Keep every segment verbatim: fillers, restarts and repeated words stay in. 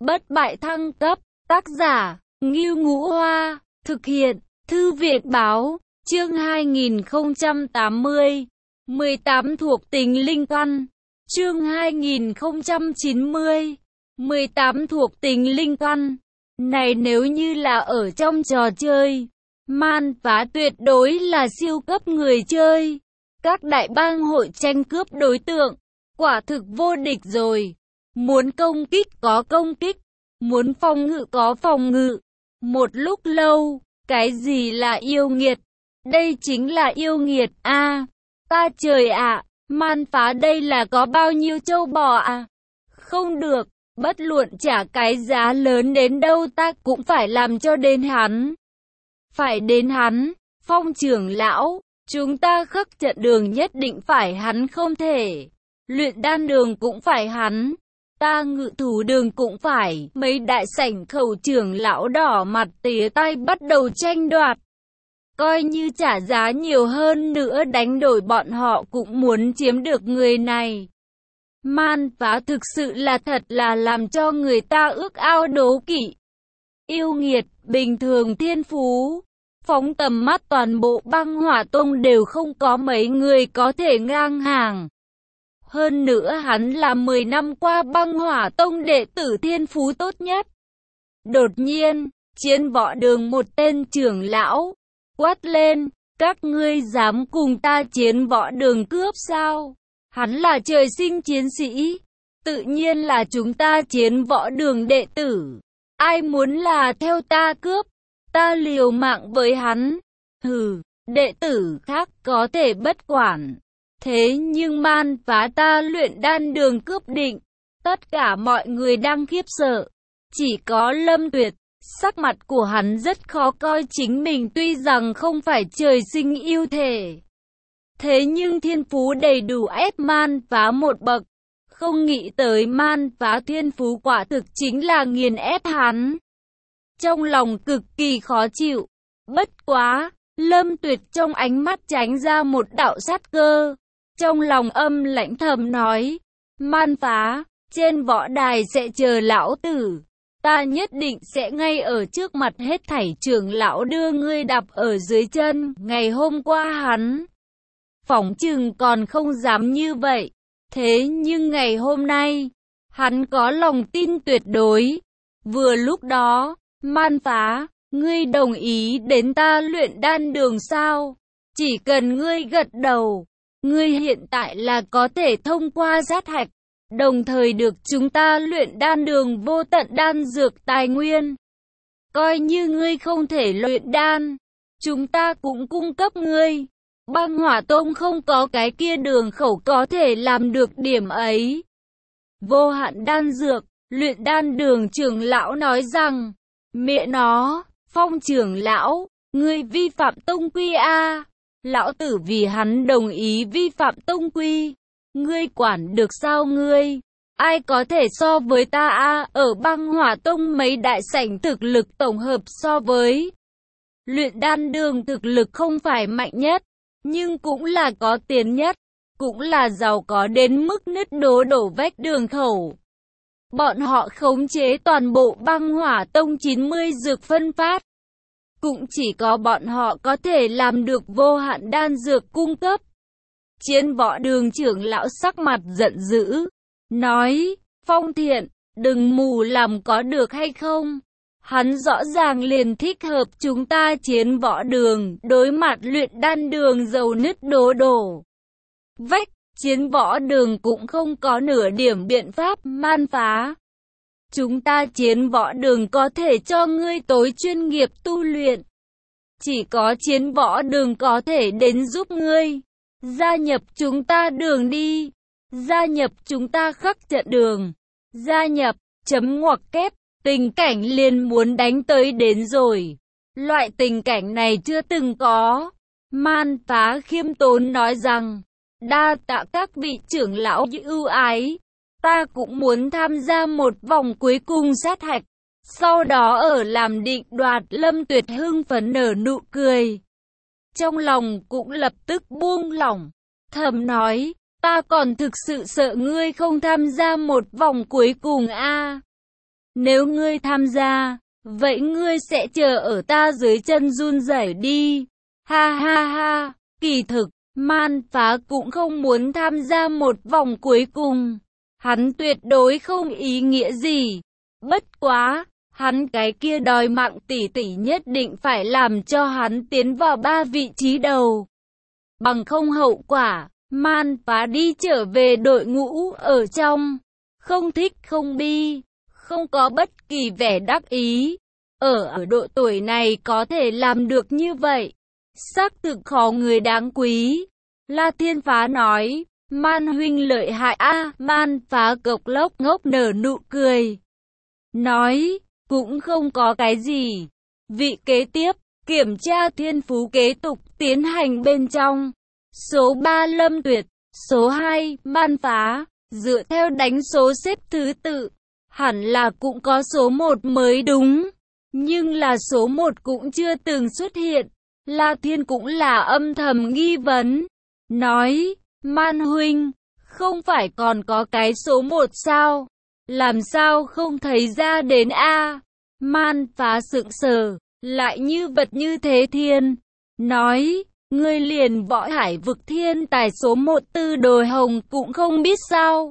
Bất bại thăng cấp, tác giả, Ngưu Ngũ Hoa, thực hiện, Thư viện Báo, chương hai nghìn không trăm tám mươi, mười tám thuộc tính linh căn, chương hai nghìn không trăm chín mươi, mười tám thuộc tính linh căn. Này nếu như là ở trong trò chơi, Man Phá tuyệt đối là siêu cấp người chơi. Các đại bang hội tranh cướp đối tượng, quả thực vô địch rồi. Muốn công kích có công kích, muốn phòng ngự có phòng ngự. Một lúc lâu, cái gì là yêu nghiệt? Đây chính là yêu nghiệt a. À, ta trời ạ, Man Phá đây là có bao nhiêu châu bò à? Không được, bất luận trả cái giá lớn đến đâu ta cũng phải làm cho đến hắn. Phải đến hắn, Phong trưởng lão, chúng ta khắc trận đường nhất định phải hắn không thể. Luyện đan đường cũng phải hắn. Ta ngự thủ đường cũng phải. Mấy đại sảnh khẩu trưởng lão đỏ mặt tía tay bắt đầu tranh đoạt. Coi như trả giá nhiều hơn nữa đánh đổi bọn họ cũng muốn chiếm được người này. Man Phá thực sự là thật là làm cho người ta ước ao đố kỵ. Yêu nghiệt, bình thường thiên phú. Phóng tầm mắt toàn bộ băng hỏa tông đều không có mấy người có thể ngang hàng. Hơn nữa hắn là mười năm qua băng hỏa tông đệ tử thiên phú tốt nhất. Đột nhiên, chiến võ đường một tên trưởng lão quát lên, các ngươi dám cùng ta chiến võ đường cướp sao? Hắn là trời sinh chiến sĩ, tự nhiên là chúng ta chiến võ đường đệ tử. Ai muốn là theo ta cướp, ta liều mạng với hắn. Hừ, đệ tử khác có thể bất quản. Thế nhưng Man Phá ta luyện đan đường cướp định. Tất cả mọi người đang khiếp sợ. Chỉ có Lâm Tuyệt, sắc mặt của hắn rất khó coi, chính mình tuy rằng không phải trời sinh yêu thể. Thế nhưng thiên phú đầy đủ ép Man Phá một bậc. Không nghĩ tới Man Phá thiên phú quả thực chính là nghiền ép hắn. Trong lòng cực kỳ khó chịu. Bất quá, Lâm Tuyệt trong ánh mắt tránh ra một đạo sát cơ. Trong lòng âm lãnh thầm nói, Man Phá, trên võ đài sẽ chờ lão tử. Ta nhất định sẽ ngay ở trước mặt hết thảy trưởng lão đưa ngươi đạp ở dưới chân. Ngày hôm qua hắn phỏng chừng còn không dám như vậy. Thế nhưng ngày hôm nay, hắn có lòng tin tuyệt đối. Vừa lúc đó, Man Phá, ngươi đồng ý đến ta luyện đan đường sao? Chỉ cần ngươi gật đầu, ngươi hiện tại là có thể thông qua sát hạch, đồng thời được chúng ta luyện đan đường vô tận đan dược tài nguyên. Coi như ngươi không thể luyện đan, chúng ta cũng cung cấp ngươi. Băng hỏa tông không có cái kia đường khẩu có thể làm được điểm ấy. Vô hạn đan dược, luyện đan đường trưởng lão nói rằng, mẹ nó, Phong trưởng lão, ngươi vi phạm tông quy a. Lão tử vì hắn đồng ý vi phạm tông quy. Ngươi quản được sao ngươi? Ai có thể so với ta a? Ở băng hỏa tông mấy đại sảnh thực lực tổng hợp so với luyện đan đường thực lực không phải mạnh nhất, nhưng cũng là có tiền nhất, cũng là giàu có đến mức nứt đố đổ vách đường khẩu. Bọn họ khống chế toàn bộ băng hỏa tông chín mươi dược phân phát. Cũng chỉ có bọn họ có thể làm được vô hạn đan dược cung cấp. Chiến võ đường trưởng lão sắc mặt giận dữ, nói, Phong Thiện, đừng mù làm có được hay không? Hắn rõ ràng liền thích hợp chúng ta chiến võ đường, đối mặt luyện đan đường dầu nứt đố đổ vách, chiến võ đường cũng không có nửa điểm biện pháp. Man Phá, chúng ta chiến võ đường có thể cho ngươi tối chuyên nghiệp tu luyện. Chỉ có chiến võ đường có thể đến giúp ngươi. Gia nhập chúng ta đường đi. Gia nhập chúng ta khắc trận đường. Gia nhập, chấm ngoặc kép, tình cảnh liền muốn đánh tới đến rồi. Loại tình cảnh này chưa từng có. Man Phá khiêm tốn nói rằng, đa tạ các vị trưởng lão ưu ái. Ta cũng muốn tham gia một vòng cuối cùng sát hạch. Sau đó ở làm định đoạt. Lâm Tuyệt hưng phấn nở nụ cười. Trong lòng cũng lập tức buông lỏng. Thầm nói, ta còn thực sự sợ ngươi không tham gia một vòng cuối cùng a. Nếu ngươi tham gia, vậy ngươi sẽ chờ ở ta dưới chân run rẩy đi. Ha ha ha, kỳ thực, Man Phá cũng không muốn tham gia một vòng cuối cùng. Hắn tuyệt đối không ý nghĩa gì. Bất quá, hắn cái kia đòi mạng tỷ tỷ nhất định phải làm cho hắn tiến vào ba vị trí đầu. Bằng không hậu quả, Man Phá đi trở về đội ngũ ở trong. Không thích không bi, không có bất kỳ vẻ đắc ý. Ở ở độ tuổi này có thể làm được như vậy, xác thực khó người đáng quý. La Thiên Phá nói, Man huynh lợi hại a. À, Man Phá cộc lốc ngốc nở nụ cười. Nói, cũng không có cái gì. Vị kế tiếp, kiểm tra thiên phú kế tục tiến hành bên trong. Số ba Lâm Tuyệt, số hai Man Phá, dựa theo đánh số xếp thứ tự, hẳn là cũng có số một mới đúng. Nhưng là số một cũng chưa từng xuất hiện. La Thiên cũng là âm thầm nghi vấn. Nói, Man huynh, không phải còn có cái số một sao? Làm sao không thấy ra đến a? À? Man Phá sững sờ, lại như vật như thế thiên. Nói, ngươi liền võ hải vực thiên tài số một Tư Đồi Hồng cũng không biết sao?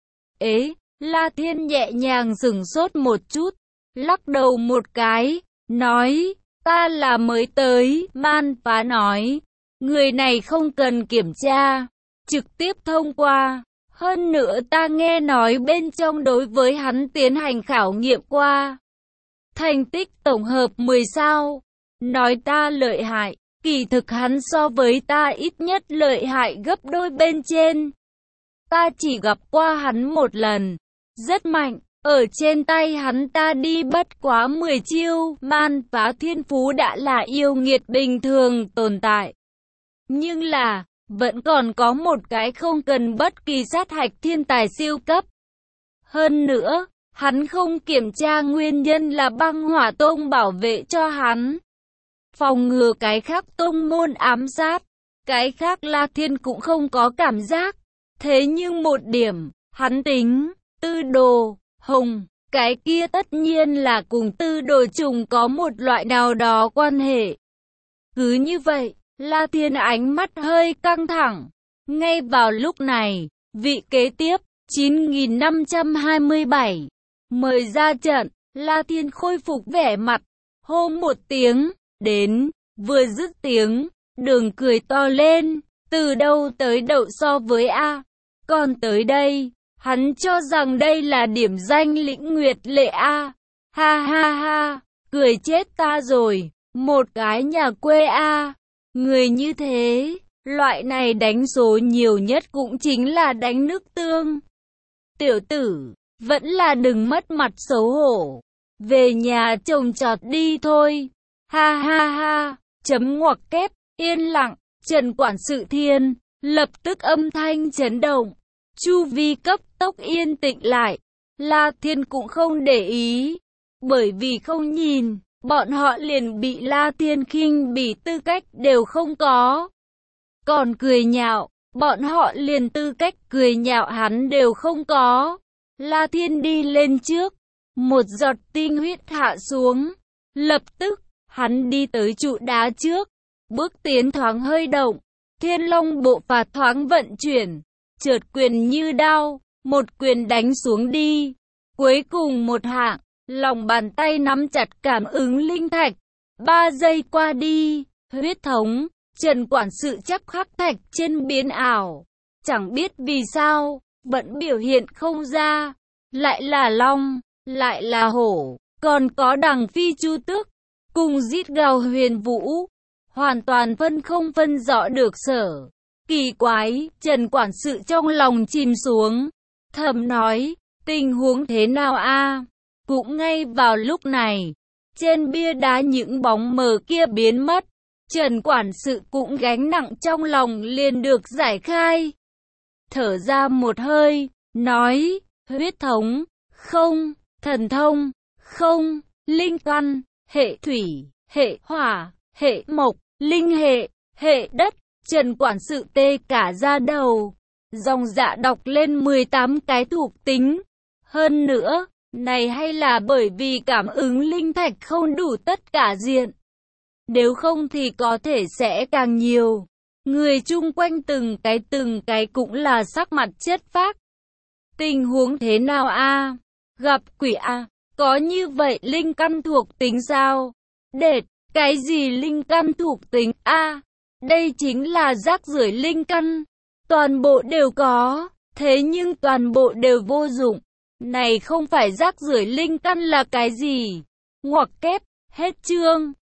Ế, La Thiên nhẹ nhàng sửng sốt một chút, lắc đầu một cái, nói, ta là mới tới. Man Phá nói, người này không cần kiểm tra, trực tiếp thông qua. Hơn nữa ta nghe nói bên trong đối với hắn tiến hành khảo nghiệm qua. Thành tích tổng hợp mười sao. Nói ta lợi hại, kỳ thực hắn so với ta ít nhất lợi hại gấp đôi bên trên. Ta chỉ gặp qua hắn một lần, rất mạnh. Ở trên tay hắn ta đi bất quá mười chiêu. Man Phá thiên phú đã là yêu nghiệt bình thường tồn tại. Nhưng là, vẫn còn có một cái không cần bất kỳ sát hạch thiên tài siêu cấp. Hơn nữa, hắn không kiểm tra nguyên nhân là băng hỏa tông bảo vệ cho hắn. Phòng ngừa cái khác tông môn ám sát. Cái khác La Thiên cũng không có cảm giác. Thế nhưng một điểm, hắn tính, Tư Đồ Hồng, cái kia tất nhiên là cùng Tư Đồ Trùng có một loại nào đó quan hệ. Cứ như vậy, La Thiên ánh mắt hơi căng thẳng. Ngay vào lúc này, vị kế tiếp, chín nghìn năm trăm hai mươi bảy, mời ra trận. La Thiên khôi phục vẻ mặt, hô một tiếng, đến, vừa dứt tiếng, Đường cười to lên, từ đâu tới đậu so với A. Còn tới đây, hắn cho rằng đây là điểm danh Lĩnh Nguyệt Lệ A. Ha ha ha, cười chết ta rồi, một cái nhà quê A. Người như thế, loại này đánh số nhiều nhất cũng chính là đánh nước tương. Tiểu tử, vẫn là đừng mất mặt xấu hổ. Về nhà trồng trọt đi thôi. Ha ha ha, chấm ngoặc kép, yên lặng, Trần quản sự Thiên, lập tức âm thanh chấn động. Chu vi cấp tốc yên tĩnh lại. La Thiên cũng không để ý, bởi vì không nhìn, bọn họ liền bị La Thiên khinh bỉ tư cách đều không có. Còn cười nhạo, bọn họ liền tư cách cười nhạo hắn đều không có. La Thiên đi lên trước, một giọt tinh huyết hạ xuống. Lập tức, hắn đi tới trụ đá trước, bước tiến thoáng hơi động, Thiên Long bộ phạt thoáng vận chuyển, chợt quyền như đao, một quyền đánh xuống đi. Cuối cùng một hạng, lòng bàn tay nắm chặt cảm ứng linh thạch. Ba giây qua đi, huyết thống, Trần quản sự chắc khắc thạch trên biến ảo. Chẳng biết vì sao, vẫn biểu hiện không ra. Lại là long, lại là hổ, còn có đằng phi chu tước, cùng rít gào huyền vũ. Hoàn toàn phân không phân rõ được sở. Kỳ quái, Trần quản sự trong lòng chìm xuống. Thầm nói, tình huống thế nào a? Cũng ngay vào lúc này, trên bia đá những bóng mờ kia biến mất. Trần quản sự cũng gánh nặng trong lòng liền được giải khai. Thở ra một hơi, nói, huyết thống, không, thần thông, không, linh căn, hệ thủy, hệ hỏa, hệ mộc, linh hệ, hệ đất. Trần quản sự tê cả da đầu, dòng dạ đọc lên mười tám cái thuộc tính. Hơn nữa, này hay là bởi vì cảm ứng linh thạch không đủ tất cả diện? Nếu không thì có thể sẽ càng nhiều. Người chung quanh từng cái từng cái cũng là sắc mặt chất phác. Tình huống thế nào a? Gặp quỷ a? Có như vậy linh căn thuộc tính sao? Đệt, cái gì linh căn thuộc tính a? Đây chính là rác rưởi linh căn. Toàn bộ đều có, thế nhưng toàn bộ đều vô dụng. Này không phải rác rưởi linh căn là cái gì? Ngoặc kép, hết chương.